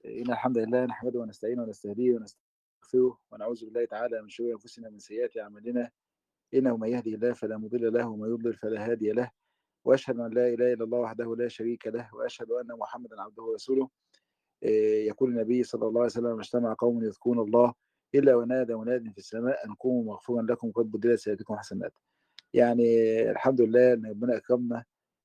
إن الحمد لله نحمده ونستعينه ونستهديه ونستغفره ونعوذ بالله تعالى من شرور أنفسنا ومن سيئات أعمالنا. إنه من يهدي الله فلا مضل له ومن يضلل فلا هادي له. وأشهد أن لا إله إلا الله وحده لا شريك له وأشهد أن محمدا عبده ورسوله. يقول النبي صلى الله عليه وسلم: ما اجتمع قوم يذكرون الله إلا ونادى مناد في السماء أن قوموا مغفورا لكم قد بدلت سيئاتكم حسنات. يعني الحمد لله إن ربنا أكرمنا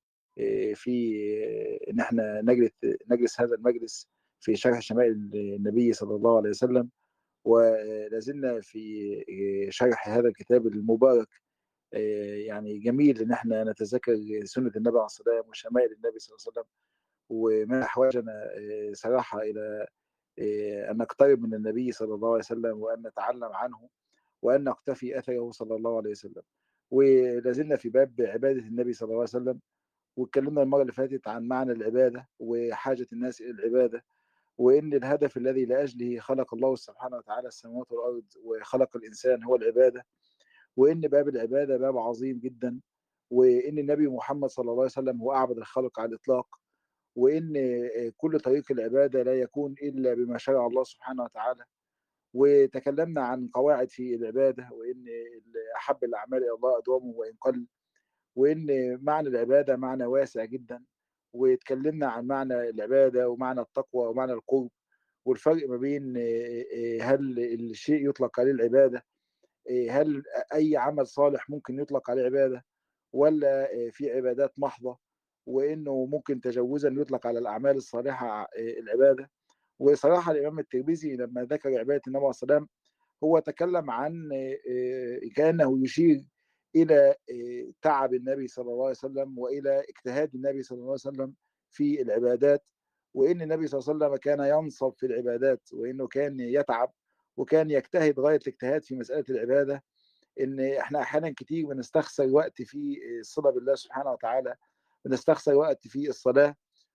في إن احنا نجلس هذا المجلس في شرح شمائل النبي صلى الله عليه وسلم، ولازلنا في شرح هذا الكتاب المبارك. يعني جميل ان احنا نتذكر سنة النبي عليه الصلاة والسلام وشمائل النبي صلى الله عليه وسلم، وما احوجنا صراحة الى ان نقترب من النبي صلى الله عليه وسلم وان نتعلم عنه وان نقتفي اثره صلى الله عليه وسلم. ولازلنا في باب عبادة النبي صلى الله عليه وسلم، واتكلمنا المرة اللي فاتت عن معنى العبادة وحاجة الناس إلى العبادة، وإن الهدف الذي لأجله خلق الله سبحانه وتعالى السماوات والأرض وخلق الإنسان هو العبادة، وإن باب العبادة باب عظيم جدا، وإن النبي محمد صلى الله عليه وسلم هو أعبد الخلق على الإطلاق، وإن كل طريق العبادة لا يكون إلا بما شرع الله سبحانه وتعالى. وتكلمنا عن قواعد في العبادة، وإن أحب الأعمال إلى الله أدومه وإن قل، وإن معنى العبادة معنى واسع جدا. واتكلمنا عن معنى العبادة ومعنى التقوى ومعنى القرب، والفرق ما بين هل الشيء يطلق عليه العبادة، هل أي عمل صالح ممكن يطلق عليه عبادة، ولا في عبادات محضة، وإنه ممكن تجوزا يطلق على الأعمال الصالحة العبادة. وصراحة الإمام الترمذي لما ذكر عبادة النبي عليه الصلاة والسلام هو تكلم عن كأنه يشير إلى تعب النبي صلى الله عليه وسلم وإلى اجتهاد النبي صلى الله عليه وسلم في العبادات، وإن النبي صلى الله عليه وسلم كان ينصب في العبادات، وإنه كان يتعب وكان يجتهد غاية الاجتهاد في مسألة العبادة. إن إحنا أحيانا كتير بنستخسر وقت في الصلة بالله سبحانه وتعالى، بنستخسر وقت في الصلاة.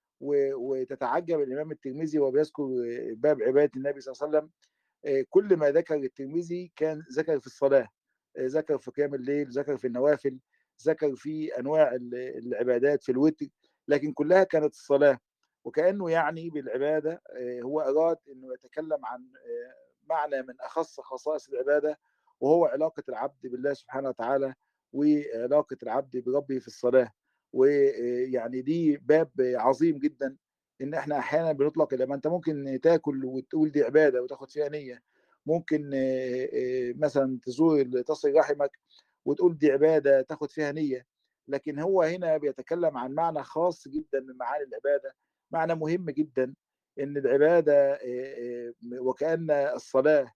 وتتعجب الإمام الترمذي وهو بيذكر باب عبادة النبي صلى الله عليه وسلم، كل ما ذكر الترمذي كان ذكر في الصلاة، ذكر في قيام الليل، ذكر في النوافل، ذكر في أنواع العبادات في الوتر، لكن كلها كانت الصلاة. وكأنه يعني بالعبادة هو أراد أنه يتكلم عن معنى من أخص خصائص العبادة، وهو علاقة العبد بالله سبحانه وتعالى وعلاقة العبد بربه في الصلاة. ويعني دي باب عظيم جدا، ان احنا احيانا بنطلق لما انت ممكن تاكل وتقول دي عباده وتاخد فيها نيه، ممكن مثلا تزور تصل رحمك وتقول دي عباده تاخد فيها نيه. لكن هو هنا بيتكلم عن معنى خاص جدا من معاني العباده، معنى مهم جدا، ان العباده وكأن الصلاه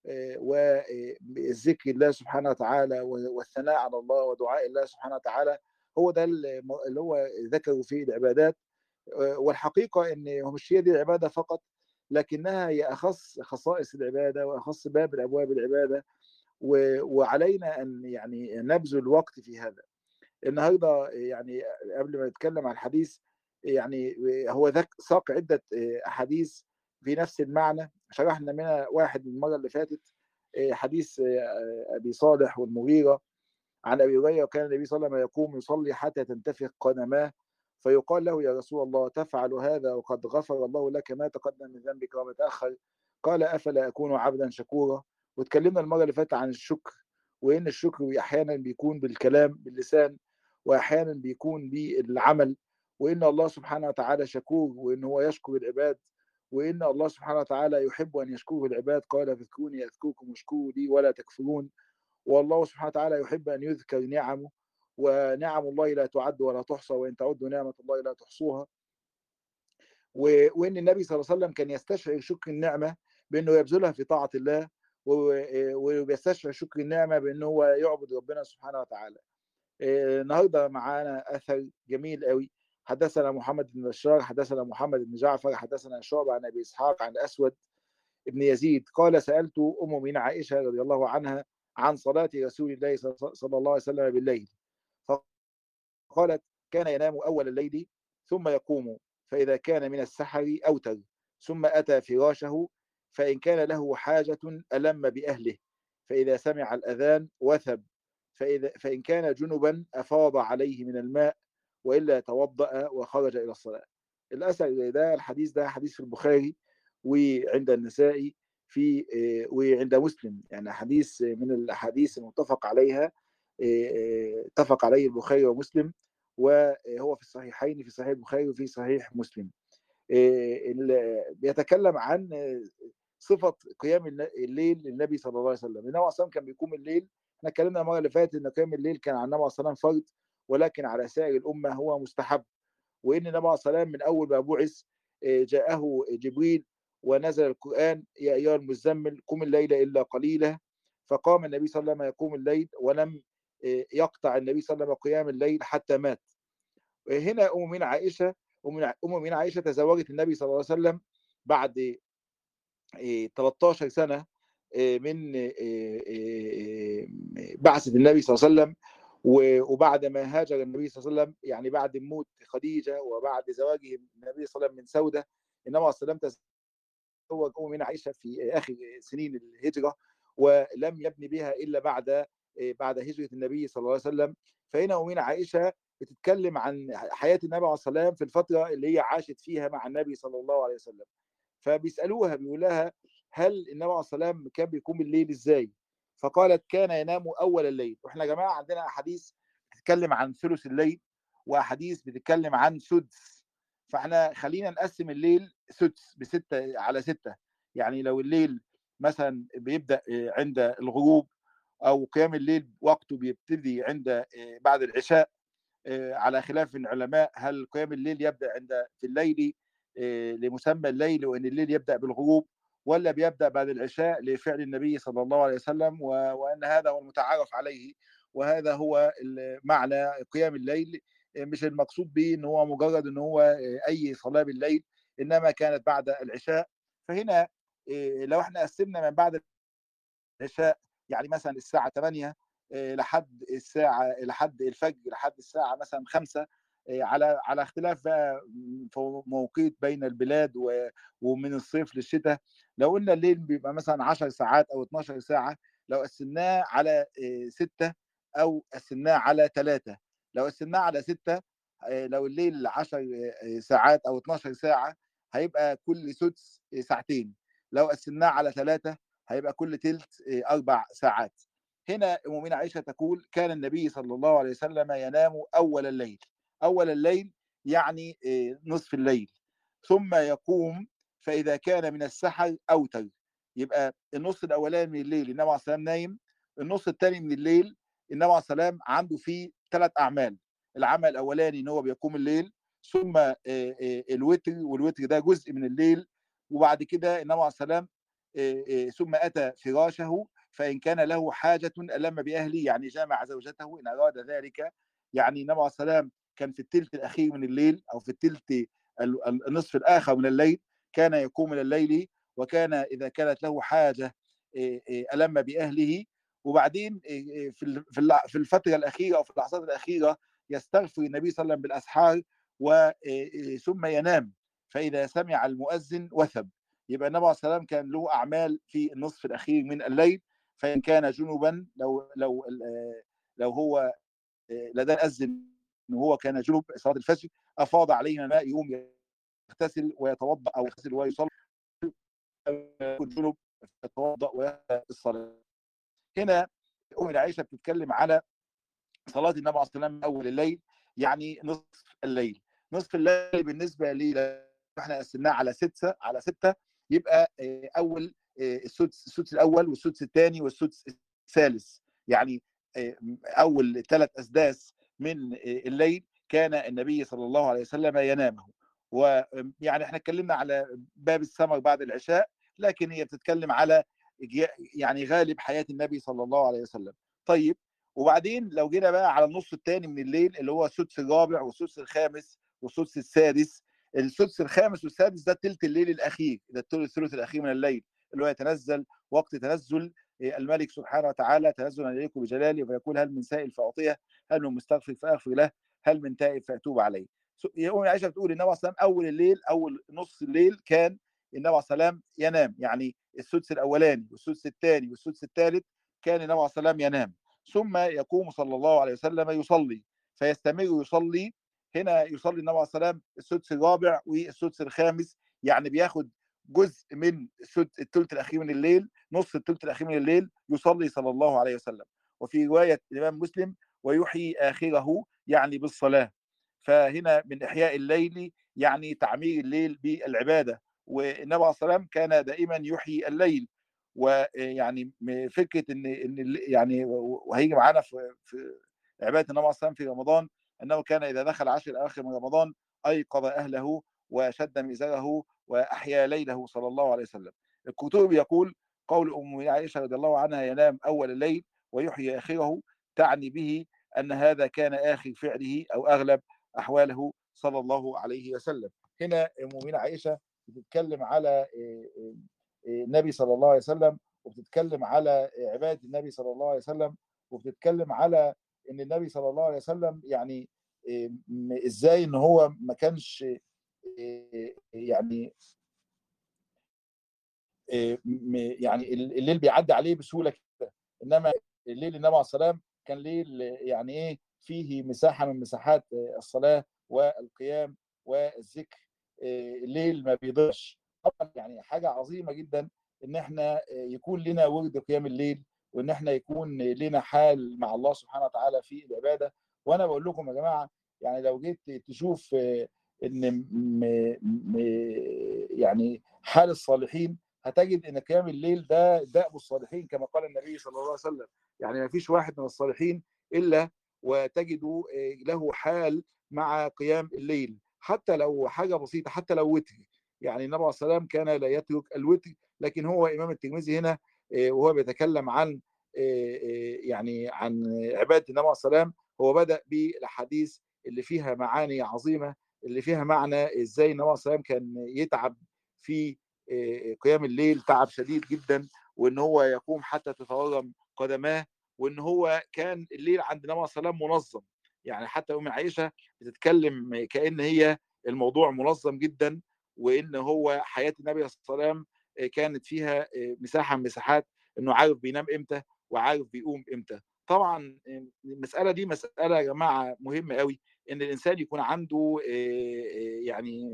والذكر الله سبحانه وتعالى والثناء على الله ودعاء الله سبحانه وتعالى هو ده اللي هو ذكروا فيه العبادات. والحقيقة إن مش هي دي العبادة فقط، لكنها هي أخص خصائص العبادة وأخص باب الأبواب العبادة. وعلينا أن يعني نبذل وقت في هذا النهاردة. يعني قبل ما نتكلم عن الحديث، يعني هو ساق عدة أحاديث في نفس المعنى، شرحنا منها واحد المرة اللي فاتت، حديث أبي صالح والمغيرة عن أبي هريرة: كان النبي صلى الله عليه وسلم يقوم يصلي حتى تنتفخ قدماه، فيقال له: يا رسول الله تفعل هذا وقد غفر الله لك ما تقدم من ذنبك وما تأخر؟ قال: أفلا أكون عبدا شكورا. واتكلمنا المرة اللي فاتت عن الشكر، وإن الشكر أحيانا بيكون بالكلام باللسان، وأحيانا بيكون بالعمل، وإن الله سبحانه وتعالى شكور، وإن هو يشكر العباد، وإن الله سبحانه وتعالى يحب أن يشكره العباد. قال: فاذكروني أذكركم واشكروا لي ولا تكفرون. والله سبحانه وتعالى يحب أن يذكر نعمه، ونعم الله لا تعد ولا تحصى، وإن تعدوا نعمة الله لا تحصوها. وإن النبي صلى الله عليه وسلم كان يستشعر شكر النعمة بأنه يبذلها في طاعة الله، ويستشعر شكر النعمة بأنه هو يعبد ربنا سبحانه وتعالى. النهارده معانا أثر جميل قوي. حدثنا محمد بن بشار حدثنا محمد بن جعفر حدثنا شعبة عن أبي إسحاق عن أسود ابن يزيد قال: سألت أم من عائشة رضي الله عنها عن صلاة رسول الله صلى الله عليه وسلم بالليل، فقالت: كان ينام أول الليل ثم يقوم، فإذا كان من السحر أوتر، ثم أتى فراشه، فإن كان له حاجة ألم بأهله، فإذا سمع الأذان وثب، فإن كان جنبا أفاض عليه من الماء، وإلا توضأ وخرج إلى الصلاة. الأثر ده الحديث ده حديث في البخاري، وعند النسائي في وعند مسلم، يعني حديث من الاحاديث المتفق عليها، اتفق عليه البخاري ومسلم، وهو في الصحيحين، في صحيح البخاري وفي صحيح مسلم. بيتكلم عن صفه قيام الليل للنبي صلى الله عليه وسلم. النبي صلى الله عليه وسلم كان بيقوم الليل. احنا اتكلمنا المره اللي فاتت ان قيام الليل كان عن النبي صلى الله عليه وسلم فرض، ولكن على سائر الامه هو مستحب. وان النبي عليه الصلاه والسلام من اول ما بعث جاءه جبريل ونزل القران: يا ايها المزمل قم الليل الا قليلا. فقام النبي صلى الله عليه وسلم يقوم الليل، ولم يقطع النبي صلى الله عليه وسلم قيام الليل حتى مات. هنا ام عائشه، ام عائشه تزوجت النبي صلى الله عليه وسلم بعد 13 سنه من بعثة النبي صلى الله عليه وسلم. وبعد ما هاجر النبي صلى الله عليه وسلم، يعني بعد موت خديجة وبعد زواجه النبي صلى الله عليه وسلم من سودة، النبي صلى الله عليه وسلم تزوج أم عائشة في آخر سنين الهجرة، ولم يبني بها إلا بعد هجرة النبي صلى الله عليه وسلم. فهنا أم عائشة بتتكلم عن حياة النبي عليه الصلاة والسلام في الفترة اللي هي عاشت فيها مع النبي صلى الله عليه وسلم. فبيسألوها، بيقول لها: هل النبي عليه الصلاة والسلام كان بيقوم الليل ازاي؟ فقالت: كان ينام اول الليل. واحنا يا جماعه عندنا احاديث بتتكلم عن ثلث الليل، واحاديث بتتكلم عن سدس. فاحنا خلينا نقسم الليل سدس بستة على ستة. يعني لو الليل مثلا بيبدأ عند الغروب، او قيام الليل وقته بيبتدي عند بعد العشاء، على خلاف العلماء هل قيام الليل يبدأ في الليل لمسمى الليل وان الليل يبدأ بالغروب، ولا بيبدأ بعد العشاء لفعل النبي صلى الله عليه وسلم، وان هذا هو المتعارف عليه، وهذا هو معنى قيام الليل. مش المقصود به ان هو مجرد ان هو اي صلاة بالليل، انما كانت بعد العشاء. فهنا لو احنا قسمنا من بعد العشاء، يعني مثلا الساعة 8 لحد الفجر، لحد الساعة مثلا 5، على اختلاف بقى في موقيت بين البلاد ومن الصيف للشتاء. لو قلنا الليل بيبقى مثلا 10 ساعات أو 12 ساعة، لو قسمناه على 6 أو قسمناه على 3. لو قسمناه على 6، لو الليل 10 ساعات أو 12 ساعة، هيبقى كل سدس ساعتين. لو قسمناه على 3، هيبقى كل تلت 4 ساعات. هنا أمنا عائشة تقول: كان النبي صلى الله عليه وسلم ينام أول الليل. أول الليل يعني نصف الليل، ثم يقوم فإذا كان من السحر أوتر. يبقى النص الأولاني من الليل النبي عليه الصلاة والسلام نايم، النص الثاني من الليل النبي عليه الصلاة والسلام عنده فيه 3 أعمال. العمل الأولاني إن هو بيقوم الليل، ثم الوتر، والوتر ده جزء من الليل. وبعد كده النبي عليه الصلاة والسلام ثم أتى فراشه، فإن كان له حاجة ألم بأهله، يعني جامع زوجته إن أراد ذلك. يعني النبي عليه الصلاة والسلام كان في الثلث الأخير من الليل، أو في الثلث النصف الآخر من الليل، كان يقوم من الليل. وكان إذا كانت له حاجة ألم بأهله. وبعدين في الفترة الأخيرة أو في اللحظات الأخيرة يستغفر النبي صلى الله عليه وسلم بالأسحار، ثم ينام، فإذا سمع المؤذن وثب. يبقى النبي عليه الصلاه والسلام كان له اعمال في النصف الاخير من الليل. فان كان جنبا، لو هو لدى الاذن وهو كان جنب صلاه الفجر، افاض عليه ماء، يقوم يغتسل ويتوضا، او يغتسل ويصلي. يكون جنب يتوضا ويصلي الصلاه. هنا ام عائشه بتتكلم على صلاه النبي عليه الصلاه والسلام اول الليل، يعني نصف الليل. نصف الليل بالنسبه لي احنا قسمناه على 6 يبقى اول السدس الاول والسدس الثاني والسدس الثالث. يعني اول 3 اسداس من الليل كان النبي صلى الله عليه وسلم ينامه. ويعني احنا اتكلمنا على باب السمر بعد العشاء، لكن هي بتتكلم على يعني غالب حياة النبي صلى الله عليه وسلم. طيب، وبعدين لو جينا بقى على النص الثاني من الليل، اللي هو السدس الرابع والسدس الخامس والسدس السادس. السدس الخامس والسادس ده ثلث الليل الاخير، ده الثلث الاخير من الليل، اللي هو يتنزل وقت تنزل الملك سبحانه وتعالى تنزلا اليكم بجلاله، فيقول: هل من سائل فاعطيه، هل من مستغفر فاغفر له، هل من تائب فاتوب عليه. ام عائشه بتقول النبي عليه الصلاه والسلام اول الليل، اول نص الليل، كان النبي عليه الصلاه والسلام ينام. يعني السدس الاولاني والسدس الثاني والسدس الثالث كان النبي عليه الصلاه والسلام ينام، ثم يقوم صلى الله عليه وسلم يصلي، فيستمر يصلي. هنا يصلي النبي عليه الصلاه والسلام السدس الرابع والسدس الخامس، يعني بياخد جزء من الثلث الاخير من الليل، نصف الثلث الاخير من الليل يصلي صلى الله عليه وسلم. وفي روايه الامام مسلم ويحيي اخره يعني بالصلاه. فهنا من احياء الليل يعني تعمير الليل بالعباده. والنبي عليه الصلاه والسلام كان دائما يحيي الليل. ويعني فكره ان يعني وهيجي معانا في عباده النبي عليه الصلاه والسلام في رمضان انه كان اذا دخل 10 الاواخر من رمضان ايقظ اهله وشد مئزره واحيا ليله صلى الله عليه وسلم. الكتب يقول قول ام عائشه رضي الله عنها ينام اول الليل ويحيي اخره، تعني به ان هذا كان اخر فعله او اغلب احواله صلى الله عليه وسلم. هنا ام عائشه بتتكلم على النبي صلى الله عليه وسلم، وبتتكلم على عباده النبي صلى الله عليه وسلم، وبتتكلم على ان النبي صلى الله عليه وسلم يعني ازاي ان هو ما كانش يعني يعني الليل بيعدي عليه بسهوله كده، انما الليل النبي عليه السلام كان ليل يعني ايه فيه مساحه من مساحات الصلاه والقيام والذكر. الليل ما بيضيعش. طبعا يعني حاجه عظيمه جدا ان احنا يكون لنا ورد قيام الليل، وان احنا يكون لنا حال مع الله سبحانه وتعالى في العباده. وانا بقول لكم يا جماعه يعني لو جيت تشوف ان يعني حال الصالحين هتجد ان قيام الليل ده دأب الصالحين كما قال النبي صلى الله عليه وسلم. يعني ما فيش واحد من الصالحين الا وتجد له حال مع قيام الليل، حتى لو حاجه بسيطه، حتى لو وتر. يعني النبي عليه الصلاه والسلام كان لا يترك الوتر. لكن هو امام الترمذي هنا وهو بيتكلم عن يعني عن عباده النبي عليه الصلاه والسلام، هو بدأ بالاحاديث اللي فيها معاني عظيمه، اللي فيها معنى ازاي النبي عليه الصلاه والسلام كان يتعب في قيام الليل تعب شديد جدا، وان هو يقوم حتى تتورم قدماه، وان هو كان الليل عند النبي صلى الله عليه وسلم منظم. يعني حتى ام عائشه بتتكلم كأن هي الموضوع منظم جدا، وان هو حياه النبي صلى الله عليه وسلم كانت فيها مساحه من مساحات انه عارف بينام امتى وعارف بيقوم امتى. طبعا المساله دي مساله يا جماعه مهمه قوي، ان الانسان يكون عنده يعني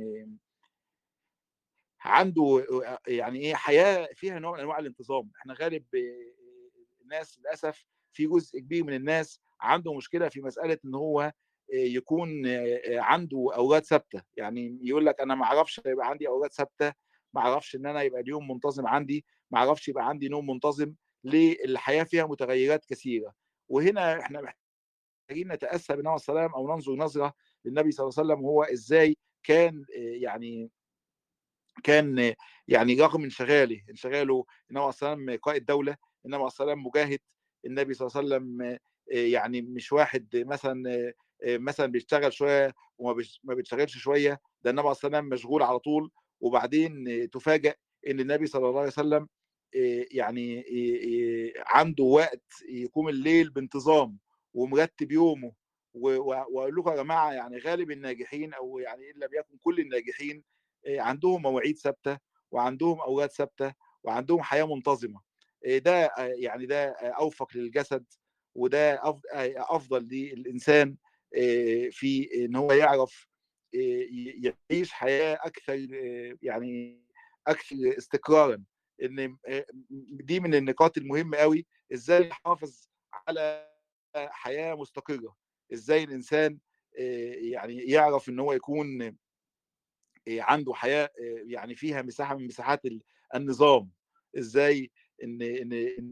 عنده يعني ايه حياه فيها نوع من انواع الانتظام. احنا غالب الناس للاسف في جزء كبير من الناس عنده مشكله في مساله ان هو يكون عنده اوقات ثابته. يعني يقول لك انا ما اعرفش يبقى عندي اوقات ثابته، ما اعرفش ان انا يبقى اليوم منتظم عندي، ما اعرفش يبقى عندي نوم منتظم. ليه؟ الحياه فيها متغيرات كثيره. وهنا احنا محتاجين نتاسى بالنبي صلى الله عليه وسلم او ننظر نظره للنبي صلى الله عليه وسلم، وهو ازاي كان يعني رغم انشغاله النبي عليه الصلاه والسلام قائد دوله، النبي عليه الصلاه والسلام مجاهد، النبي صلى الله عليه وسلم يعني مش واحد مثلا بيشتغل شويه وما بيشتغلش شويه، ده النبي عليه الصلاه والسلام مشغول على طول. وبعدين تفاجأ ان النبي صلى الله عليه وسلم يعني عنده وقت يقوم الليل بانتظام ومرتب يومه. واقول لكم يا جماعه يعني غالب الناجحين او يعني ان لم يكن كل الناجحين عندهم مواعيد ثابته وعندهم اوقات ثابته وعندهم حياه منتظمه. ده يعني ده اوفق للجسد، وده افضل للانسان في ان هو يعرف يعيش حياه اكثر يعني اكثر استقرارا. ان دي من النقاط المهمه قوي، ازاي نحافظ على حياه مستقره، ازاي الانسان يعني يعرف ان هو يكون عنده حياه يعني فيها مساحه من مساحات النظام، ازاي ان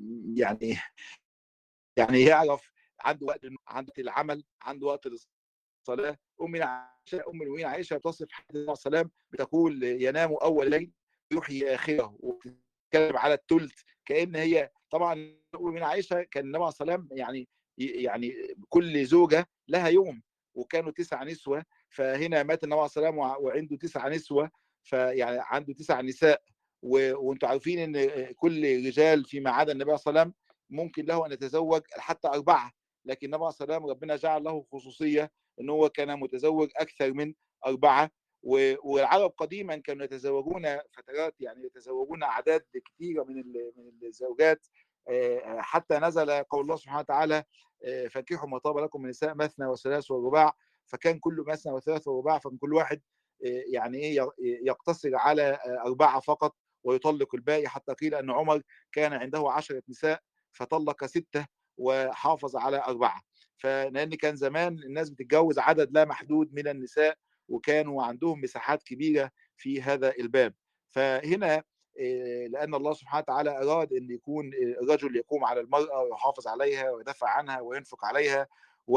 يعني يعرف عنده وقت، عنده العمل، عنده وقت للصلاه. ام المؤمنين عائشه تصف حديث النبي صلى الله عليه وسلم بتقول ينام اول الليل يحيي اخره، وتتكلم على الثلث كان هي طبعا ام المؤمنين عائشه كان النبي صلى الله عليه وسلم يعني كل زوجه لها يوم، وكانوا 9 نسوه. فهنا مات النبي صلى الله عليه وسلم وعنده 9 نسوه، فيعني عنده 9 نساء. وانتم عارفين ان كل رجال فيما عدا النبي صلى الله عليه وسلم ممكن له ان يتزوج حتى 4، لكن النبي صلى الله عليه وسلم ربنا جعل له خصوصيه ان هو كان متزوج اكثر من 4. والعرب قديما كانوا يتزوجون فترات، يعني يتزوجون اعداد كثيره من الزوجات، حتى نزل قول الله سبحانه وتعالى فانكحوا ما طاب لكم من النساء مثنى وثلاث ورباع. فكان كل مثنى وثلاث ورباع، فكان كل واحد يعني ايه يقتصر على 4 فقط ويطلق الباقي، حتى قيل ان عمر كان عنده 10 نساء فطلق 6 وحافظ على 4. فلان كان زمان الناس بتتجوز عدد لا محدود من النساء، وكانوا عندهم مساحات كبيره في هذا الباب. فهنا لان الله سبحانه وتعالى اراد ان يكون الرجل يقوم على المراه ويحافظ عليها ويدافع عنها وينفق عليها،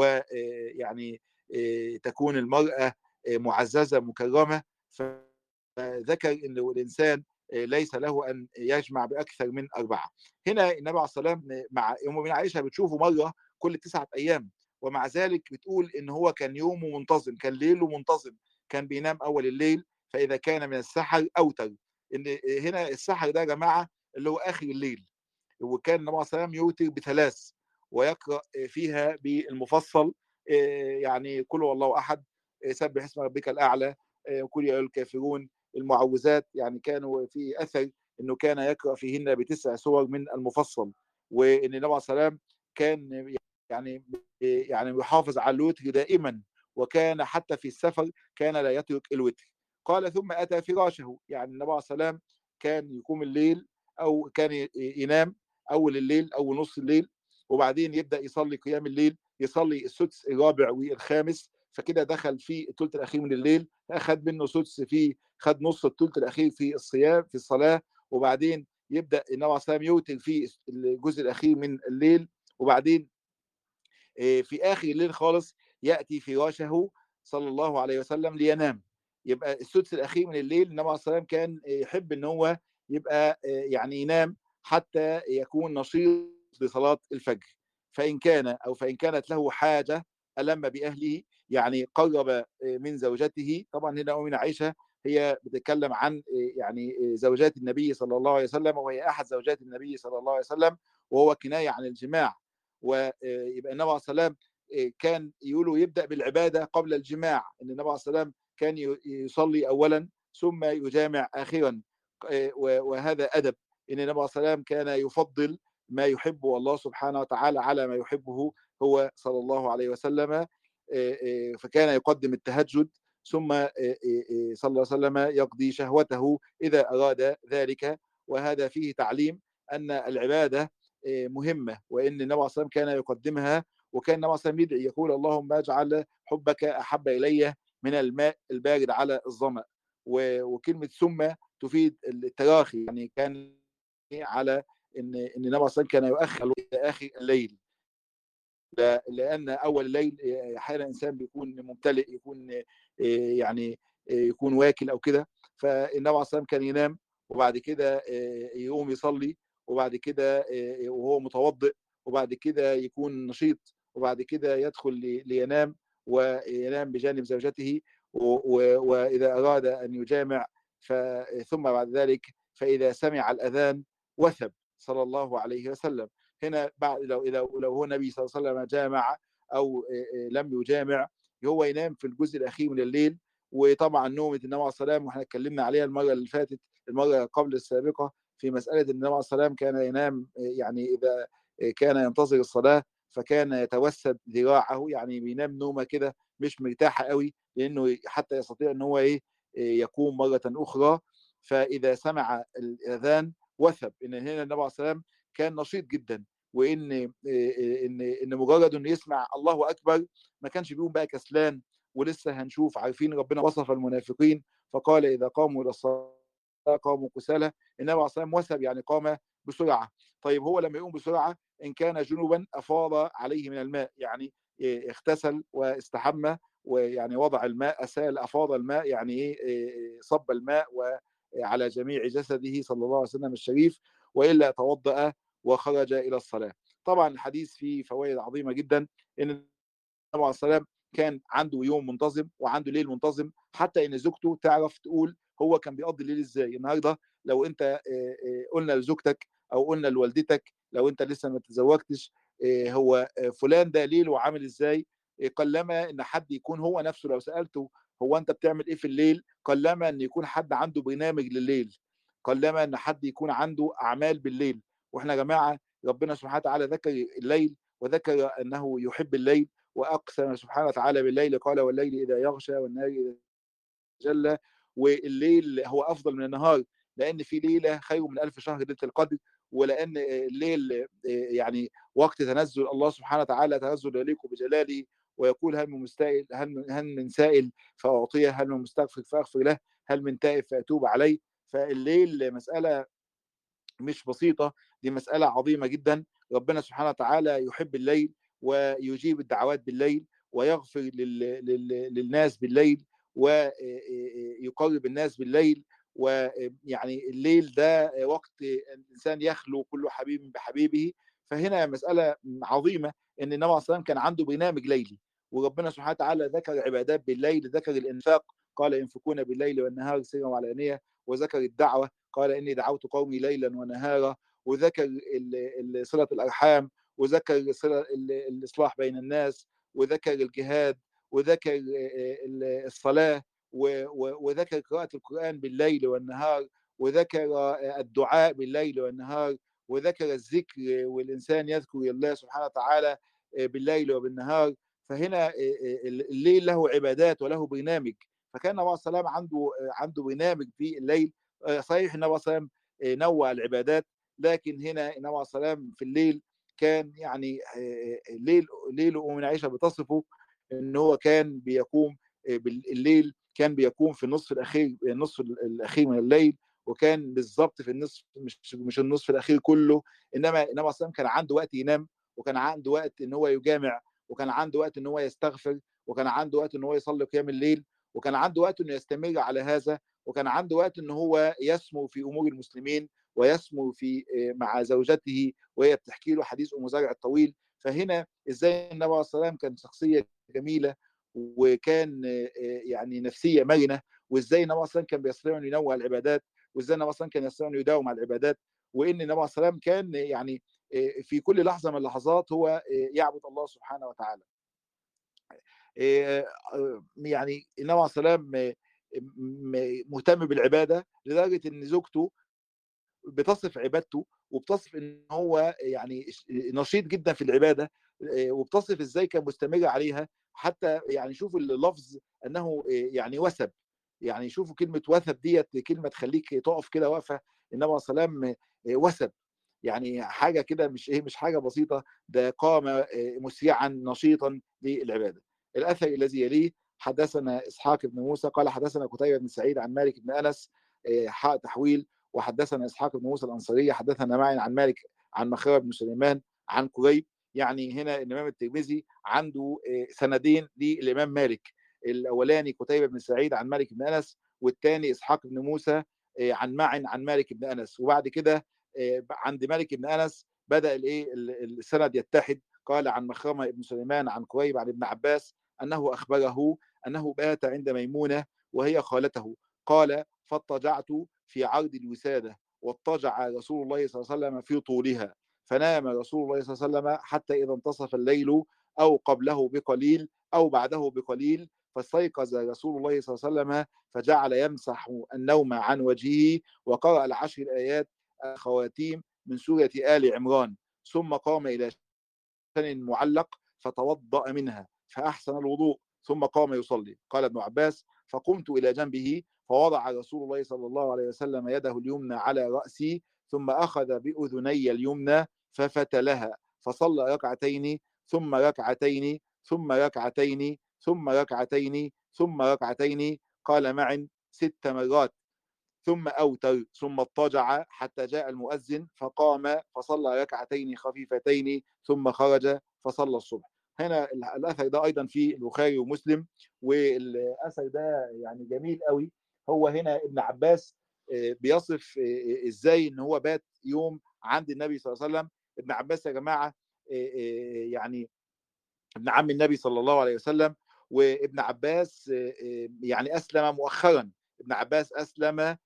ويعني تكون المراه معززه مكرمه. فذكر ان الانسان ليس له ان يجمع باكثر من 4. هنا النبي عليه الصلاه والسلام مع ام عائشه بتشوفه مره كل 9 ايام، ومع ذلك بتقول ان هو كان يومه منتظم، كان ليله منتظم، كان بينام اول الليل، فاذا كان من السحر اوتر. ان هنا السحر ده يا جماعه اللي هو اخر الليل، وكان النبي عليه الصلاه والسلام يوتر ب3 ويقرا فيها بالمفصل، يعني قل هو الله احد، سبح اسم ربك الاعلى، قل يا ايها الكافرون، المعوذات. يعني كانوا في اثر انه كان يقرا فيهن ب9 سور من المفصل. وان النبي عليه الصلاه والسلام كان يعني يحافظ على الوتر دائما، وكان حتى في السفر كان لا يترك الوتر. قال ثم اتى فراشه، يعني النبي عليه الصلاه والسلام كان يقوم الليل او كان ينام اول الليل او نص الليل، وبعدين يبدا يصلي قيام الليل، يصلي السدس الرابع والخامس، فكده دخل في الثلث الاخير من الليل، اخذ منه سدس، خد نص الثلث الاخير في الصيام في الصلاه، وبعدين يبدا النبي عليه الصلاه والسلام يوتر في الجزء الاخير من الليل، وبعدين في اخر الليل خالص ياتي فراشه صلى الله عليه وسلم لينام. يبقى السدس الاخير من الليل النبي عليه الصلاه والسلام كان يحب ان هو يبقى يعني ينام حتى يكون نشيط لصلاه الفجر. فان كانت له حاجه الم باهله، يعني قرب من زوجته. طبعا هنا امنا عائشه هي بتتكلم عن يعني زوجات النبي صلى الله عليه وسلم، وهي احد زوجات النبي صلى الله عليه وسلم، وهو كنايه عن الجماع. ويبقى النبي عليه الصلاه والسلام كان يقولوا يبدا بالعباده قبل الجماع، ان النبي عليه الصلاه والسلام كان يصلي اولا ثم يجامع اخرا، وهذا ادب. ان النبي عليه الصلاه والسلام كان يفضل ما يحبه الله سبحانه وتعالى على ما يحبه هو صلى الله عليه وسلم. فكان يقدم التهجد، ثم صلى الله عليه وسلم يقضي شهوته اذا اراد ذلك. وهذا فيه تعليم ان العباده مهمه، وان النبي عليه الصلاه والسلام كان يقدمها. وكان النبي عليه الصلاه والسلام يدعي يقول اللهم اجعل حبك احب الي من الماء البارد على الظمأ. وكلمه ثم تفيد التراخي، يعني كان على ان النبي عليه الصلاه والسلام كان يؤخر الى اخر الليل، لان اول الليل احيانا الانسان بيكون ممتلئ، يكون يعني يكون واكل او كده. فالنبي عليه الصلاه والسلام كان ينام، وبعد كده يقوم يصلي، وبعد كده وهو متوضئ، وبعد كده يكون نشيط، وبعد كده يدخل لينام، وينام بجانب زوجته. واذا اراد ان يجامع ثم بعد ذلك فاذا سمع الاذان وثب صلى الله عليه وسلم. هنا بعد لو هو النبي صلى الله عليه وسلم جامع او لم يجامع، هو ينام في الجزء الاخير من الليل. وطبعا نومه النبي عليه الصلاه والسلام واحنا اتكلمنا عليها المره اللي فاتت، المره قبل السابقه، في مساله ان النبي عليه الصلاه والسلام كان ينام، يعني اذا كان ينتظر الصلاه فكان يتوسد ذراعه، يعني بينام نومه كده مش مرتاحه قوي، لانه حتى يستطيع ان هو يقوم مره اخرى. فاذا سمع الاذان وثب. ان هنا النبي عليه الصلاه والسلام كان نشيط جدا، وان ان مجرد انه يسمع الله اكبر ما كانش بيقوم بقى كسلان. ولسه هنشوف، عارفين ربنا وصف المنافقين فقال اذا قاموا الى الصلاه قاموا كسالى. النبي عليه الصلاه والسلام وثب، يعني قام بسرعه. طيب هو لما يقوم بسرعه ان كان جنبا افاض عليه من الماء، يعني اغتسل واستحمى، ويعني وضع الماء، اسال افاض الماء، يعني صب الماء وعلى جميع جسده صلى الله عليه وسلم الشريف، والا توضأ وخرج الى الصلاه. طبعا الحديث فيه فوائد عظيمه جدا. ان النبي عليه الصلاه كان عنده يوم منتظم وعنده ليل منتظم، حتى ان زوجته تعرف تقول هو كان بيقضي الليل ازاي. النهارده لو انت قلنا لزوجتك او قلنا لوالدتك لو انت لسه ما تزوجتش هو فلان ده ليله عامل ازاي، قلما ان حد يكون هو نفسه لو سالته هو انت بتعمل ايه في الليل، قلما ان يكون حد عنده برنامج لليل، قلما ان حد يكون عنده اعمال بالليل. واحنا يا جماعه ربنا سبحانه وتعالى ذكر الليل وذكر انه يحب الليل، واقسم سبحانه وتعالى بالليل قال والليل اذا يغشى والنهار اذا وجل. والليل هو افضل من النهار، لان في ليله خير من 1000 شهر، ليله القدر. ولان الليل يعني وقت تنزل الله سبحانه وتعالى، تنزل يليق بجلاله، ويقول هل من مستائل، هل من سائل فاعطيه، هل من مستغفر فاغفر له، هل من تائب فاتوب عليه. فالليل مساله مش بسيطة، دي مسألة عظيمة جدا. ربنا سبحانه وتعالى يحب الليل، ويجيب الدعوات بالليل، ويغفر للناس بالليل، ويقرب الناس بالليل. ويعني الليل ده وقت الإنسان يخلو كل حبيب بحبيبه. فهنا مسألة عظيمة، إن النبي صلى الله عليه وسلم كان عنده برنامج ليلي، وربنا سبحانه وتعالى ذكر العبادات بالليل، ذكر الإنفاق، قال ينفقون بالليل والنهار سرا وعلانية، وذكر الدعوة، قال إني دعوت قومي ليلا ونهارا، وذكر صلة الأرحام، وذكر الإصلاح بين الناس، وذكر الجهاد، وذكر الصلاة، وذكر قراءة القرآن بالليل والنهار، وذكر الدعاء بالليل والنهار، وذكر الذكر، والإنسان يذكر الله سبحانه وتعالى بالليل وبالنهار. فهنا الليل له عبادات وله برنامج. فكان النبي صلى الله عليه وسلم عنده برنامج في الليل. صحيح النبي صلى الله عليه وسلم نوع العبادات، لكن هنا النبي صلى الله عليه وسلم في الليل كان يعني ليل أم عائشة بتصفه ان هو كان بيقوم بالليل، كان بيقوم في النصف الاخير من الليل، وكان بالظبط في النصف، مش النصف الاخير كله. انما النبي صلى الله عليه وسلم كان عنده وقت ينام، وكان عنده وقت ان هو يجامع، وكان عنده وقت ان هو يستغفر، وكان عنده وقت ان هو يصلي قيام الليل، وكان عنده وقت انه يستمر على هذا، وكان عنده وقت ان هو يسمو في امور المسلمين، ويسمو في مع زوجته وهي بتحكي له حديث ام زرع الطويل. فهنا ازاي النبي عليه الصلاه والسلام كان شخصيه جميله، وكان يعني نفسيه مرنه، وازاي النبي عليه الصلاه والسلام كان بيستطيع انه ينوع العبادات، وازاي النبي عليه الصلاه والسلام كان يستطيع انه يداوم على العبادات. وان النبي عليه الصلاه والسلام كان يعني في كل لحظه من اللحظات هو يعبد الله سبحانه وتعالى. يعني النبي عليه الصلاه والسلام مهتم بالعباده، لدرجه ان زوجته بتصف عبادته، وبتصف ان هو يعني نشيط جدا في العباده، وبتصف ازاي كان مستمر عليها. حتى يعني شوفوا اللفظ انه يعني وثب، يعني شوفوا كلمه وثب ديت كلمه تخليك تقف كده واقفه. النبي عليه الصلاه والسلام وثب، يعني حاجه كده مش حاجه بسيطه، ده قام مسرعا نشيطا للعباده. الاثر الذي يليه: حدثنا اسحاق بن موسى قال حدثنا قتيبة بن سعيد عن مالك بن انس، حاء تحويل. وحدثنا اسحاق بن موسى الانصاري حدثنا معي عن مالك عن مخير بن سليمان عن قريب. يعني هنا الامام الترمذي عنده سندين للامام مالك، الاولاني قتيبة بن سعيد عن مالك بن انس، والثاني اسحاق بن موسى عن معن عن مالك بن انس. وبعد كده عند مالك بن انس بدا السند يتحد. قال عن مخرمه بن سليمان عن قريب عن ابن عباس انه اخبره انه بات عند ميمونه وهي خالته، قال فاضطجعت في عرض الوساده، واضطجع رسول الله صلى الله عليه وسلم في طولها، فنام رسول الله صلى الله عليه وسلم حتى اذا انتصف الليل، او قبله بقليل او بعده بقليل، فاستيقظ رسول الله صلى الله عليه وسلم فجعل يمسح النوم عن وجهه، وقرأ العشر الآيات خواتيم من سورة آل عمران، ثم قام إلى شن معلق فتوضأ منها فأحسن الوضوء، ثم قام يصلي. قال ابن عباس: فقمت إلى جنبه فوضع رسول الله صلى الله عليه وسلم يده اليمنى على رأسي، ثم أخذ بأذني اليمنى ففتلها، فصلى ركعتين ثم ركعتين ثم ركعتين ثم ركعتين ثم ركعتين، قال معن 6 مرات، ثم أوتر، ثم اضطجع حتى جاء المؤذن فقام فصلى ركعتين خفيفتين، ثم خرج فصلى الصبح. هنا الأثر ده أيضا في البخاري ومسلم، والأثر ده يعني جميل قوي. هو هنا ابن عباس بيصف إزاي إن هو بات يوم عند النبي صلى الله عليه وسلم. ابن عباس يا جماعة يعني ابن عم النبي صلى الله عليه وسلم، وابن عباس يعني أسلم مؤخرا. ابن عباس أسلم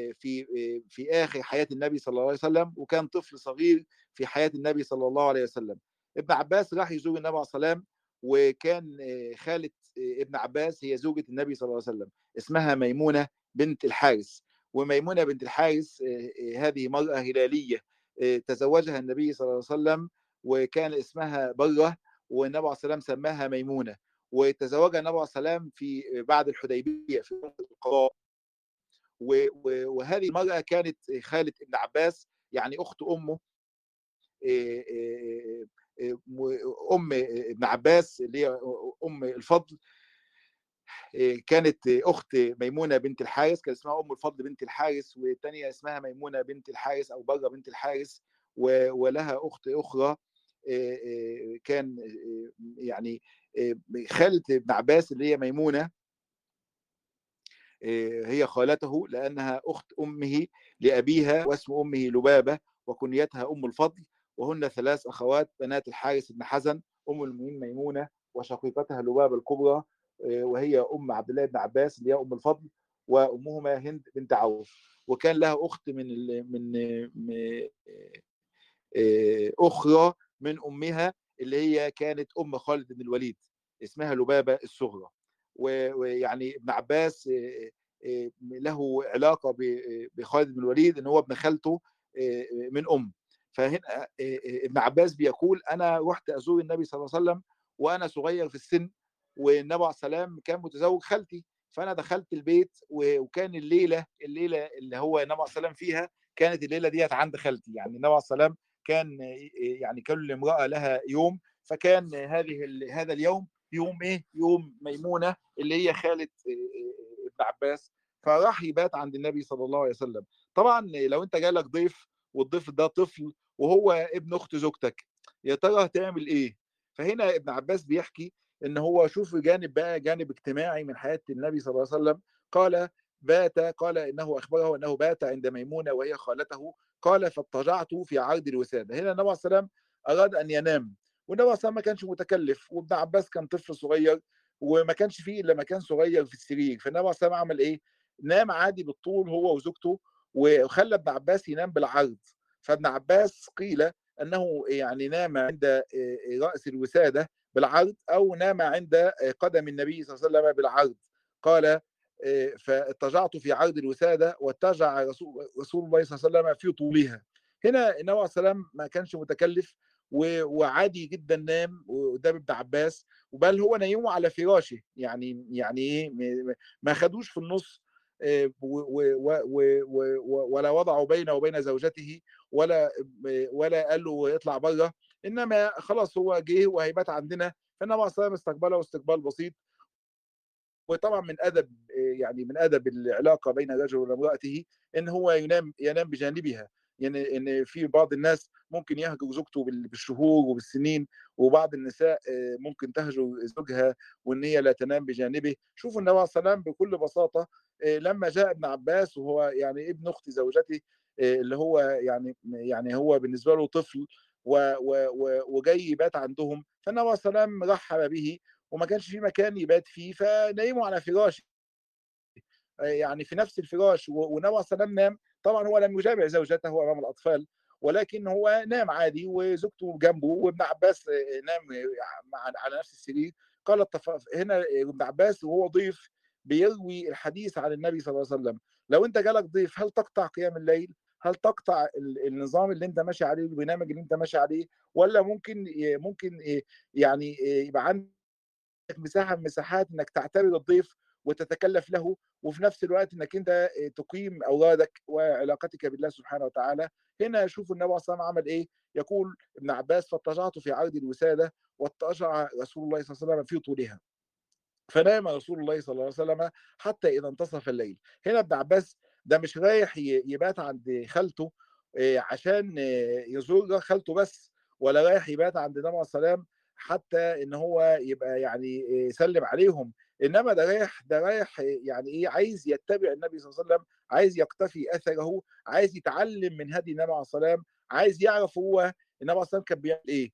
في آخر حياة النبي صلى الله عليه وسلم، وكان طفل صغير في حياة النبي صلى الله عليه وسلم. ابن عباس راح يزور النبي عليه الصلاة والسلام، وكان خالة ابن عباس هي زوجة النبي صلى الله عليه وسلم، اسمها ميمونة بنت الحارث. وميمونة بنت الحارث هذه مرأة هلالية تزوجها النبي صلى الله عليه وسلم، وكان اسمها برة، والنبي عليه الصلاة والسلام سماها ميمونة. وتزوجها النبي عليه السلام في بعد الحديبيه في القضاء. وهذه المراه كانت خاله ابن عباس، يعني اخت امه، ام ابن عباس اللي هي ام الفضل. كانت اخت ميمونه بنت الحارث، كان اسمها ام الفضل بنت الحارث، والثانيه اسمها ميمونه بنت الحارث او بره بنت الحارث. ولها اخت اخرى كان يعني خاله ابن عباس اللي هي ميمونه، هي خالته لانها اخت امه لابيها، واسم امه لبابه، وكنيتها ام الفضل. وهن 3 اخوات بنات الحارث بن حزن: ام المؤمنين ميمونه، وشقيقتها لبابه الكبرى وهي ام عبد الله بن عباس اللي هي ام الفضل، وامهما هند بنت عوف. وكان لها اخت اخرى من امها اللي هي كانت ام خالد بن الوليد، اسمها لبابه الصغرى. ويعني ابن عباس له علاقه بخالد بن الوليد ان هو ابن خالته من ام. فهنا ابن عباس بيقول انا رحت ازور النبي صلى الله عليه وسلم وانا صغير في السن، والنبي عليه السلام كان متزوج خالتي، فانا دخلت البيت وكان الليله اللي هو النبي عليه السلام فيها كانت الليله ديت عند خالتي. يعني النبي عليه السلام كان يعني كل امراه لها يوم، فكان هذا اليوم يوم ايه؟ يوم ميمونه اللي هي خاله ابن عباس. فراح يبات عند النبي صلى الله عليه وسلم. طبعا لو انت جالك ضيف والضيف ده طفل وهو ابن اخت زوجتك، يا ترى هتعمل ايه؟ فهنا ابن عباس بيحكي ان هو شوف جانب بقى، جانب اجتماعي من حياه النبي صلى الله عليه وسلم. قال انه اخبره انه بات عند ميمونه وهي خالته. قال فاضطجعت في عرض الوساده. هنا النبي عليه السلام اراد ان ينام، والنبي عليه السلام ما كانش متكلف، وابن عباس كان طفل صغير وما كانش فيه الا مكان صغير في السرير. فالنبي عليه السلام عمل ايه؟ نام عادي بالطول هو وزوجته، وخلى ابن عباس ينام بالعرض. فابن عباس قيل انه يعني نام عند راس الوساده بالعرض، او نام عند قدم النبي صلى الله عليه وسلم بالعرض. قال فاضطجعت في عرض الوساده واتجع رسول الله صلى الله عليه وسلم في طولها. هنا النبي عليه السلام ما كانش متكلف وعادي جدا نام قدام ابن عباس، وبل هو نايمه على فراشه، يعني ايه، ما خدوش في النص ولا وضعوا بينه وبين زوجته، ولا قال له اطلع بره، انما خلاص هو جه وهيبات عندنا. فالنبي عليه الصلاه والسلام استقبله استقبال بسيط. وطبعا من ادب، يعني من ادب العلاقه بين الرجل وامراته ان هو ينام بجانبها. يعني ان في بعض الناس ممكن يهجر زوجته بالشهور وبالسنين، وبعض النساء ممكن تهجر زوجها وان هي لا تنام بجانبه. شوفوا النبي عليه السلام بكل بساطه لما جاء ابن عباس وهو يعني ابن اخت زوجته، اللي هو يعني هو بالنسبه له طفل وجاي يبات عندهم، فالنبي عليه السلام رحب به وما كانش في مكان يبات فيه فنيموا على فراش، يعني في نفس الفراش. والنبي عليه السلام نام. طبعا هو لم يجامع زوجته امام الاطفال، ولكن هو نام عادي وزوجته جنبه، وابن عباس نام على نفس السرير. قال هنا ابن عباس وهو ضيف بيروي الحديث عن النبي صلى الله عليه وسلم. لو انت جالك ضيف هل تقطع قيام الليل؟ هل تقطع النظام اللي انت ماشي عليه، البرنامج اللي انت ماشي عليه؟ ولا ممكن يعني يبقى عندك مساحه من مساحات انك تعتبر الضيف وتتكلف له، وفي نفس الوقت انك انت تقيم اولادك وعلاقتك بالله سبحانه وتعالى؟ هنا شوفوا النبي صلى الله عليه وسلم عمل ايه. يقول ابن عباس فاضطجعت في عرض الوساده واضطجع رسول الله صلى الله عليه وسلم في طولها، فنام رسول الله صلى الله عليه وسلم حتى اذا انتصف الليل. هنا ابن عباس ده مش رايح يبات عند خالته عشان يزور خالته بس، ولا رايح يبات عند النبي عليه السلام حتى ان هو يبقى يعني يسلم عليهم، انما ده رايح يعني ايه، عايز يتبع النبي صلى الله عليه وسلم، عايز يقتفي اثره، عايز يتعلم من هدي النبي عليه السلام، عايز يعرف هو النبي عليه السلام كان بيعمل ايه.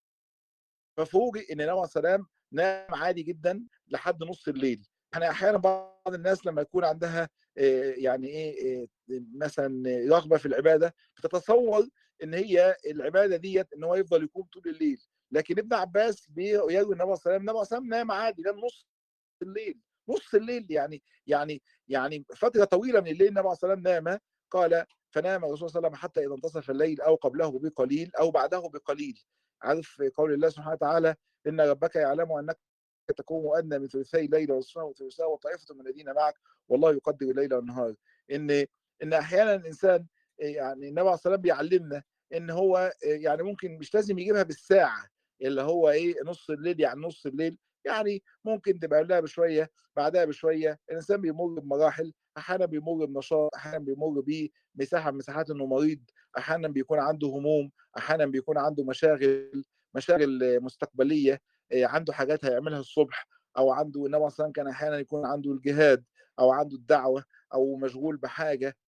ففوجئ ان النبي عليه السلام نام عادي جدا لحد نص الليل. احنا احيانا بعض الناس لما يكون عندها يعني ايه مثلا رغبه في العباده بتتصور ان هي العباده ديت ان هو يفضل يقوم طول الليل، لكن ابن عباس بيروي النبي عليه السلام، النبي عليه السلام نام عادي، نام نص الليل. نص الليل يعني فتره طويله من الليل النبي عليه السلام نام. قال فنام الرسول صلى الله عليه وسلم حتى اذا انتصف الليل او قبله بقليل او بعده بقليل. عارف قول الله سبحانه وتعالى ان ربك يعلم انك تقوم أدنى من ثلثي الليل ونصفه وثلثه وطائفة من الذين معك والله يقدر الليل والنهار. إن أحيانا الإنسان يعني النبي عليه الصلاة والسلام بيعلمنا إن هو يعني ممكن مش لازم يجيبها بالساعة اللي هو نص الليل، يعني نص الليل يعني ممكن تبقى قبلها بشوية بعدها بشوية. الإنسان بيمر بمراحل، أحيانا بيمر بنشاط، أحيانا بيمر بمساحة من مساحات إنه مريض، أحيانا بيكون عنده هموم، أحيانا بيكون عنده مشاغل مستقبلية، عنده حاجات هيعملها الصبح، او عنده النبي صلى كان احيانا يكون عنده الجهاد او عنده الدعوه او مشغول بحاجه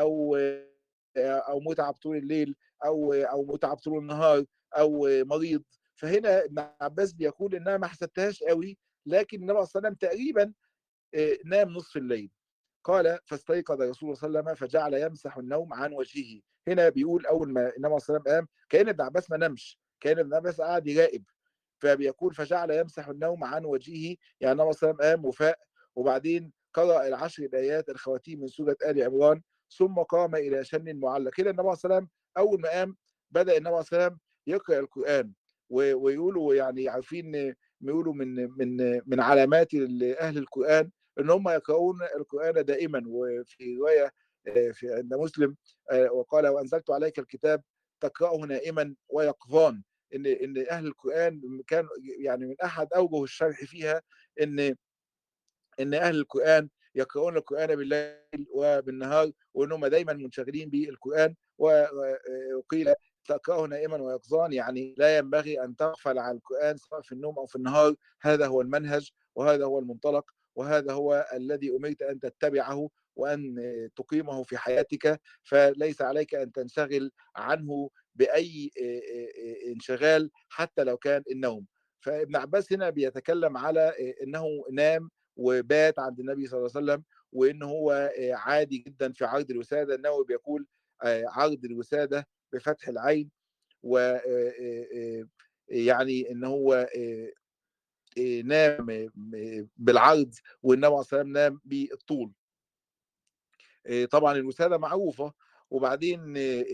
او متعب طول الليل او متعب طول النهار او مريض. فهنا ابن عباس بيقول انها ما حسبتهاش قوي، لكن النبي صلى الله عليه وسلم تقريبا نام نصف الليل. قال فاستيقظ رسول الله صلى الله عليه وسلم فجعل يمسح النوم عن وجهه. هنا بيقول اول ما النبي صلى الله عليه وسلم قام كان ابن عباس ما نامش، كان ابن عباس قاعد يراقب، فبيقول فجعل يمسح النوم عن وجهه، يعني النبي صلى الله عليه وسلم قام وفاق وبعدين قرأ العشر الآيات الخواتيم من سورة آل عمران ثم قام إلى شن معلق. كده النبي صلى الله عليه وسلم أول ما قام بدأ النبي صلى الله عليه وسلم يقرأ القرآن، ويقولوا يعني عارفين بيقولوا من علامات أهل القرآن ان هم يقرؤون القرآن دائما. وفي رواية في عند مسلم وقال وأنزلت عليك الكتاب تقرأه نائما ويقظان. ان اهل القرآن كان يعني من احد اوجه الشرح فيها ان اهل القرآن يقرؤون القرآن بالليل وبالنهار، وانهم دايما منشغلين بالقرآن. وقيل تقرأه نائما ويقظان، يعني لا ينبغي ان تغفل عن القرآن سواء في النوم او في النهار. هذا هو المنهج وهذا هو المنطلق وهذا هو الذي أمرت أن تتبعه وأن تقيمه في حياتك، فليس عليك أن تنشغل عنه بأي انشغال حتى لو كان النوم. فابن عباس هنا بيتكلم على أنه نام وبات عند النبي صلى الله عليه وسلم، وان هو عادي جدا في عرض الوساده. النووي بيقول عرض الوساده بفتح العين، و يعني ان هو نام بالعرض والنبي عليه الصلاه والسلام نام بالطول. طبعا الوساده معروفه. وبعدين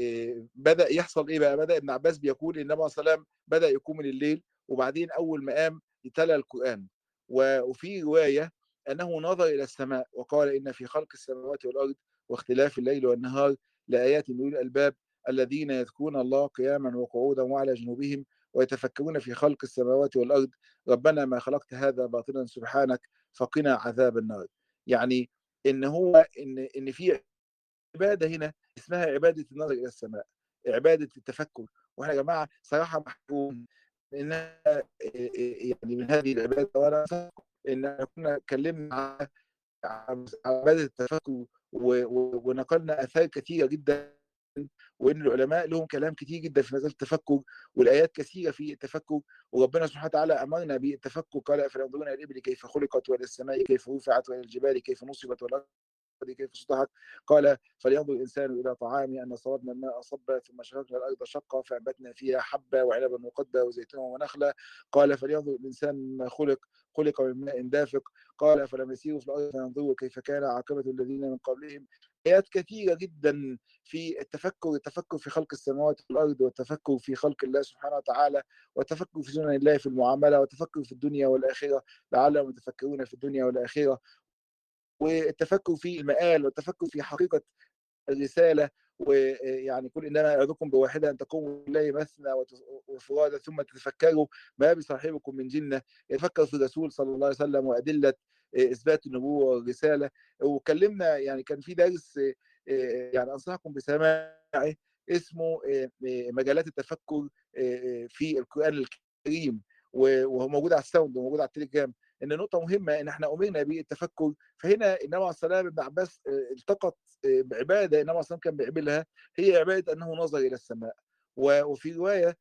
بدا يحصل ايه بقى؟ بدا ابن عباس بيقول النبي عليه الصلاه والسلام بدا يقوم من الليل، وبعدين اول ما قام تلا القران. وفي روايه انه نظر الى السماء وقال ان في خلق السماوات والارض واختلاف الليل والنهار لايات لاولي الالباب الذين يذكرون الله قياما وقعودا وعلى جنوبهم ويتفكرون في خلق السماوات والارض ربنا ما خلقت هذا باطلا سبحانك فقنا عذاب النار. يعني ان هو ان في عباده هنا اسمها عباده النظر الى السماء، عباده التفكر. واحنا يا جماعه صراحه محروم انها يعني من هذه العباده. وانا ان كنا اتكلمنا عن عباده التفكر ونقلنا اثار كثيره جدا، وان العلماء لهم كلام كتير جدا في مساله التفكر والايات كثيره في التفكر. وربنا سبحانه وتعالى امرنا بالتفكر قال افلا ينظرون الى الابل كيف خلقت والى السماء كيف رفعت والى الجبال كيف نصبت والارض كيف سطحت. قال فلينظر الانسان الى طعامه ان صببنا الماء صبا ثم شققنا الارض شقا فانبتنا فيها حبا وعنبا وقضبا وزيتونا ونخلا. قال فلينظر الانسان مما خلق من ماء دافق. قال فلم يسيروا في الارض فينظروا كيف كان عاقبه الذين من قبلهم. ايات كثيره جدا في التفكر في خلق السماوات والارض، والتفكر في خلق الله سبحانه وتعالى، والتفكر في سنن الله في المعامله، والتفكر في الدنيا والاخره لعلهم يتفكرون في الدنيا والاخره، والتفكر في المآل، والتفكر في حقيقة الرسالة. ويعني كل إنما أعظكم بواحدة أن تقوموا بالله مثنى وفرادى ثم تتفكروا ما بصاحبكم من جنة. يتفكر في الرسول صلى الله عليه وسلم وأدلة إثبات النبوة والرسالة. وكلمنا يعني كان في درس يعني أنصحكم بسماعه اسمه مجالات التفكر في القرآن الكريم، وهو موجود على الساوند وموجود على التليجرام. ان نقطه مهمه ان احنا امرنا بالتفكر. فهنا النبي عليه الصلاه والسلام ابن عباس التقط بعباده النبي عليه الصلاه والسلام كان بيعملها، هي عباده انه نظر الى السماء. وفي روايه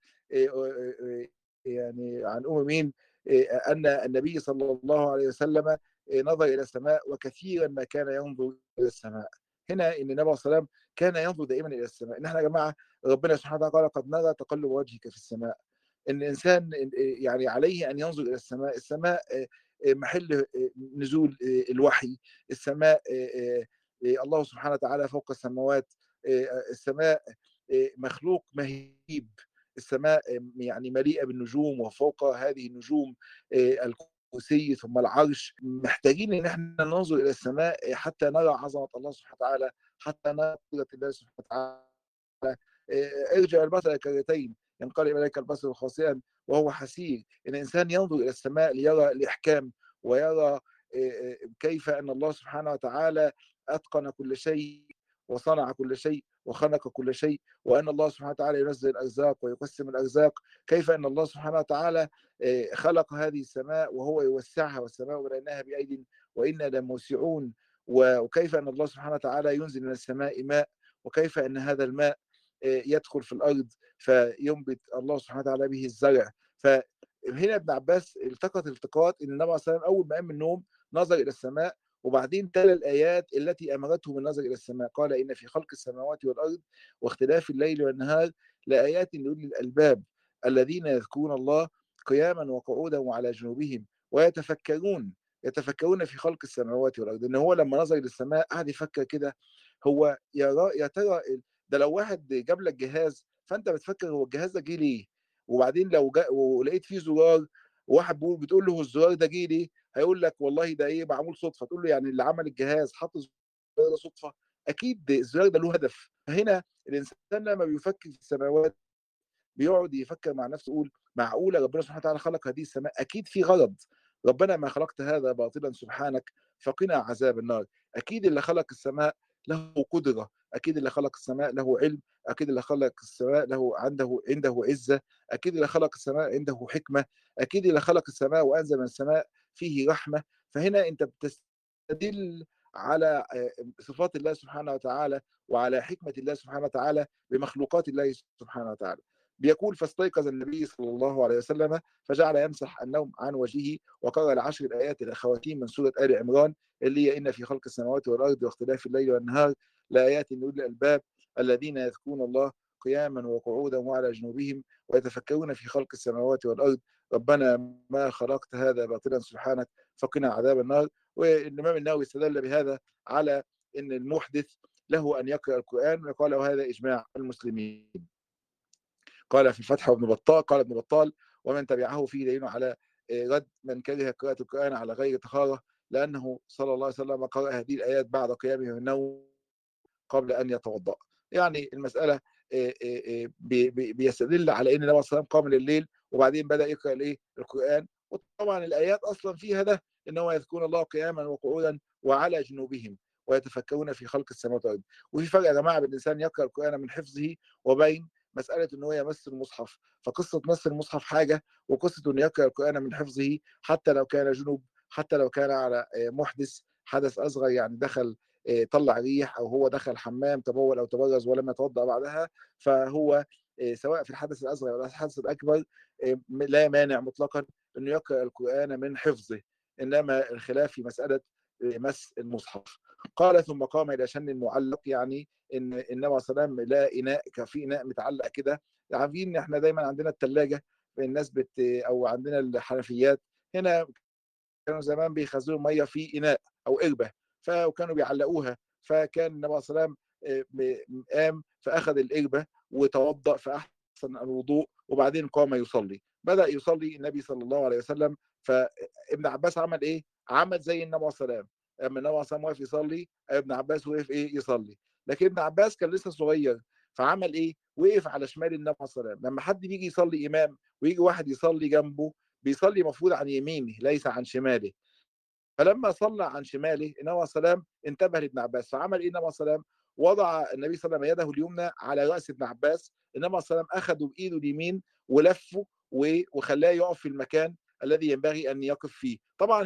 يعني عن مين ان النبي صلى الله عليه وسلم نظر الى السماء وكثيرا ما كان ينظر الى السماء. هنا ان النبي عليه الصلاه والسلام كان ينظر دائما الى السماء. ان احنا يا جماعه ربنا سبحانه وتعالى قال قد نرى تقلب وجهك في السماء. ان الانسان يعني عليه ان ينظر الى السماء. السماء محل نزول الوحي. السماء الله سبحانه وتعالى فوق السماوات. السماء مخلوق مهيب. السماء يعني مليئه بالنجوم، وفوق هذه النجوم الكرسي ثم العرش. محتاجين ان احنا ننظر الى السماء حتى نرى عظمه الله سبحانه وتعالى، حتى نرى قدره الله سبحانه وتعالى. ارجع البصر كرتين ينقلب اليك البصر خاسئا وهو حسير. ان الانسان ينظر الى السماء ليرى الاحكام ويرى كيف ان الله سبحانه وتعالى اتقن كل شيء وصنع كل شيء وخلق كل شيء، وان الله سبحانه وتعالى ينزل الارزاق ويقسم الارزاق. كيف ان الله سبحانه وتعالى خلق هذه السماء وهو يوسعها، والسماء بنيناها بايد وانا لموسعون. وكيف ان الله سبحانه وتعالى ينزل من السماء ماء، وكيف ان هذا الماء يدخل في الارض فينبت الله سبحانه وتعالى به الزرع. فهنا ابن عباس التقط التقاط ان النبي صلى الله عليه وسلم اول ما قام من النوم نظر الى السماء، وبعدين تلا الايات التي امرته بالنظر الى السماء. قال ان في خلق السماوات والارض واختلاف الليل والنهار لايات لاولي الالباب الذين يذكرون الله قياما وقعودا وعلى جنوبهم يتفكرون في خلق السماوات والارض. ان هو لما نظر للسماء قعد يفكر كده، هو يا ترى ده لو واحد جاب لك جهاز فانت بتفكر هو الجهاز ده جه ليه، وبعدين لو ولقيت فيه زرار وواحد بتقول له الزرار ده جه ليه، هيقول لك والله ده ايه معمول صدفه. تقول له يعني اللي عمل الجهاز حط الزرار ده صدفه؟ اكيد الزرار ده له هدف. فهنا الانسان لما بيفكر في السماوات بيقعد يفكر مع نفسه يقول معقوله ربنا سبحانه وتعالى خلق هذه السماء؟ اكيد في غرض. ربنا ما خلقت هذا باطلا سبحانك فقنا عذاب النار. اكيد اللي خلق السماء له قدره، اكيد اللي خلق السماء له علم، اكيد اللي خلق السماء له عنده عزه، اكيد اللي خلق السماء عنده حكمه، اكيد اللي خلق السماء وانزل من السماء فيه رحمه. فهنا انت بتستدل على صفات الله سبحانه وتعالى وعلى حكمه الله سبحانه وتعالى بمخلوقات الله سبحانه وتعالى. بيقول فاستيقظ النبي صلى الله عليه وسلم فجعل يمسح النوم عن وجهه وقرأ العشر الآيات الأخواتين من سورة آل عمران اللي هي إن في خلق السماوات والأرض واختلاف الليل والنهار لآيات لأولي الألباب الذين يذكرون الله قياما وقعودا وعلى جنوبهم ويتفكرون في خلق السماوات والأرض ربنا ما خلقت هذا باطلا سبحانك فقنا عذاب النار. والإمام النووي استدل بهذا على أن المحدث له أن يقرأ القرآن، وقال وهذا إجماع المسلمين. قال في الفتح ابن بطال، قال ابن بطال ومن تبعه فيه دليل على رد من كره قراءة القرآن على غير طهارة، لأنه صلى الله عليه وسلم قرأ هذه الآيات بعد قيامه من النوم قبل أن يتوضأ. يعني المسألة بيستدل على أن النبي صلى الله عليه وسلم قام لليل وبعدين بدأ يقرأ الإيه؟ القرآن. وطبعا الآيات أصلا فيها ده، إنه يذكرون الله قياما وقعودا وعلى جنوبهم ويتفكرون في خلق السماوات والأرض. وفي فرق يا جماعة بين الإنسان يقرأ القرآن من حفظه وبين مسألة إن هو يمس المصحف. فقصة مس المصحف حاجة، وقصة إنه يقرأ القرآن من حفظه حتى لو كان جنوب، حتى لو كان على محدث حدث أصغر، يعني دخل طلع ريح او هو دخل حمام تبول او تبرز ولم يتوضا بعدها، فهو سواء في الحدث الاصغر او الحدث الاكبر لا مانع مطلقا انه يقرا القران من حفظه، انما الخلاف في مساله مس المصحف. قال ثم قام الى شن المعلق، يعني ان النبي صلى الله عليه وسلم لا اناء، كان في اناء متعلق كده. عارفين ان احنا دايما عندنا الثلاجه الناس او عندنا الحنفيات هنا كانوا زمان بيخزنوا الميه في اناء او قربه، فكانوا بيعلقوها. فكان النبي صلى الله عليه وسلم قام فاخذ القربه وتوضا فاحسن الوضوء، وبعدين قام يصلي. بدا يصلي النبي صلى الله عليه وسلم. فابن عباس عمل ايه؟ عمل زي النبي صلى الله عليه وسلم. لما النبي صلى الله عليه وسلم واقف يصلي ابن عباس وقف ايه؟ يصلي. لكن ابن عباس كان لسه صغير، فعمل ايه؟ وقف على شمال النبي صلى الله عليه وسلم. لما حد بيجي يصلي امام ويجي واحد يصلي جنبه بيصلي مفروض عن يمينه ليس عن شماله. فلما صلى عن شماله النبي صلى الله عليه وسلم انتبه لابن عباس، فعمل ايه النبي صلى الله عليه وسلم؟ وضع النبي صلى الله عليه وسلم يده اليمنى على راس ابن عباس. النبي صلى الله عليه وسلم اخذه بايده اليمين ولفه وخلاه يقف في المكان الذي ينبغي ان يقف فيه. طبعا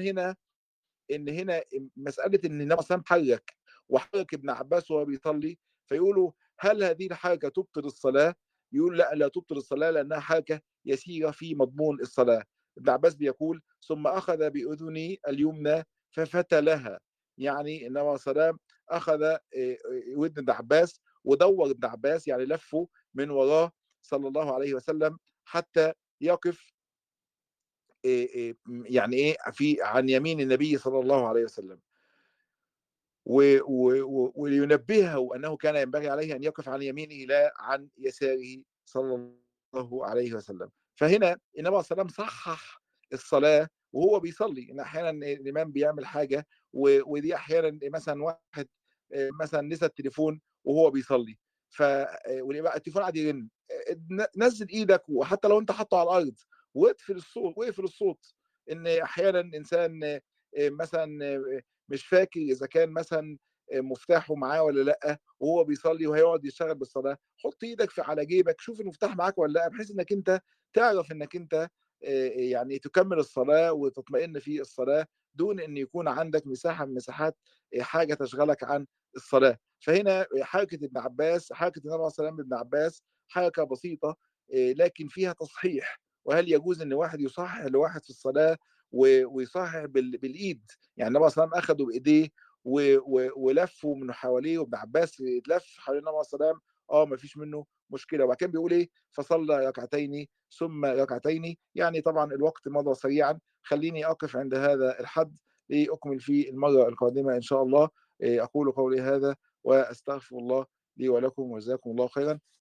هنا مساله ان النبي صلى الله عليه وسلم حرك وحرك ابن عباس وهو بيصلي، فيقولوا هل هذه الحركه تبطل الصلاه؟ يقول لا تبطل الصلاه لانها حركه يسيره في مضمون الصلاه. ابن عباس بيقول ثم اخذ باذني اليمنى ففتلها، يعني النبي صلى الله عليه وسلم اخذ ودن ابن عباس ودور ابن عباس، يعني لفه من وراه صلى الله عليه وسلم حتى يقف يعني ايه في عن يمين النبي صلى الله عليه وسلم، ولينبهه انه كان ينبغي عليه ان يقف عن يمينه لا عن يساره صلى الله عليه وسلم. فهنا النبي صلى الله عليه وسلم صحح الصلاه وهو بيصلي، ان احيانا الامام بيعمل حاجه ودي احيانا مثلا واحد مثلا نسى التليفون وهو بيصلي، والتليفون قاعد يرن، نزل ايدك وحتى لو انت حاطه على الارض واقفل الصوت. ان احيانا انسان مثلا مش فاكر اذا كان مثلا مفتاحه معاه ولا لا وهو بيصلي وهيقعد يشتغل بالصلاه، حط ايدك على جيبك شوف المفتاح معاك ولا لا، بحيث انك انت تعرف انك انت يعني تكمل الصلاه وتطمئن في الصلاه دون ان يكون عندك مساحه من مساحات حاجه تشغلك عن الصلاه. فهنا حركه ابن عباس، حركه النبي عليه الصلاه والسلام ابن عباس حركه بسيطه لكن فيها تصحيح. وهل يجوز ان واحد يصحح لواحد في الصلاه ويصحح بالايد؟ يعني النبي صلى الله عليه وسلم اخده بايديه ولفوا من حواليه، وابن عباس اتلف حوالين النبي صلى الله عليه وسلم، ما فيش منه مشكله. وبعد كده بيقول ايه؟ فصلى ركعتين ثم ركعتين. يعني طبعا الوقت مضى سريعا، خليني اقف عند هذا الحد لاكمل في المره القادمه ان شاء الله. اقول قولي هذا واستغفر الله لي ولكم، وجزاكم الله خيرا.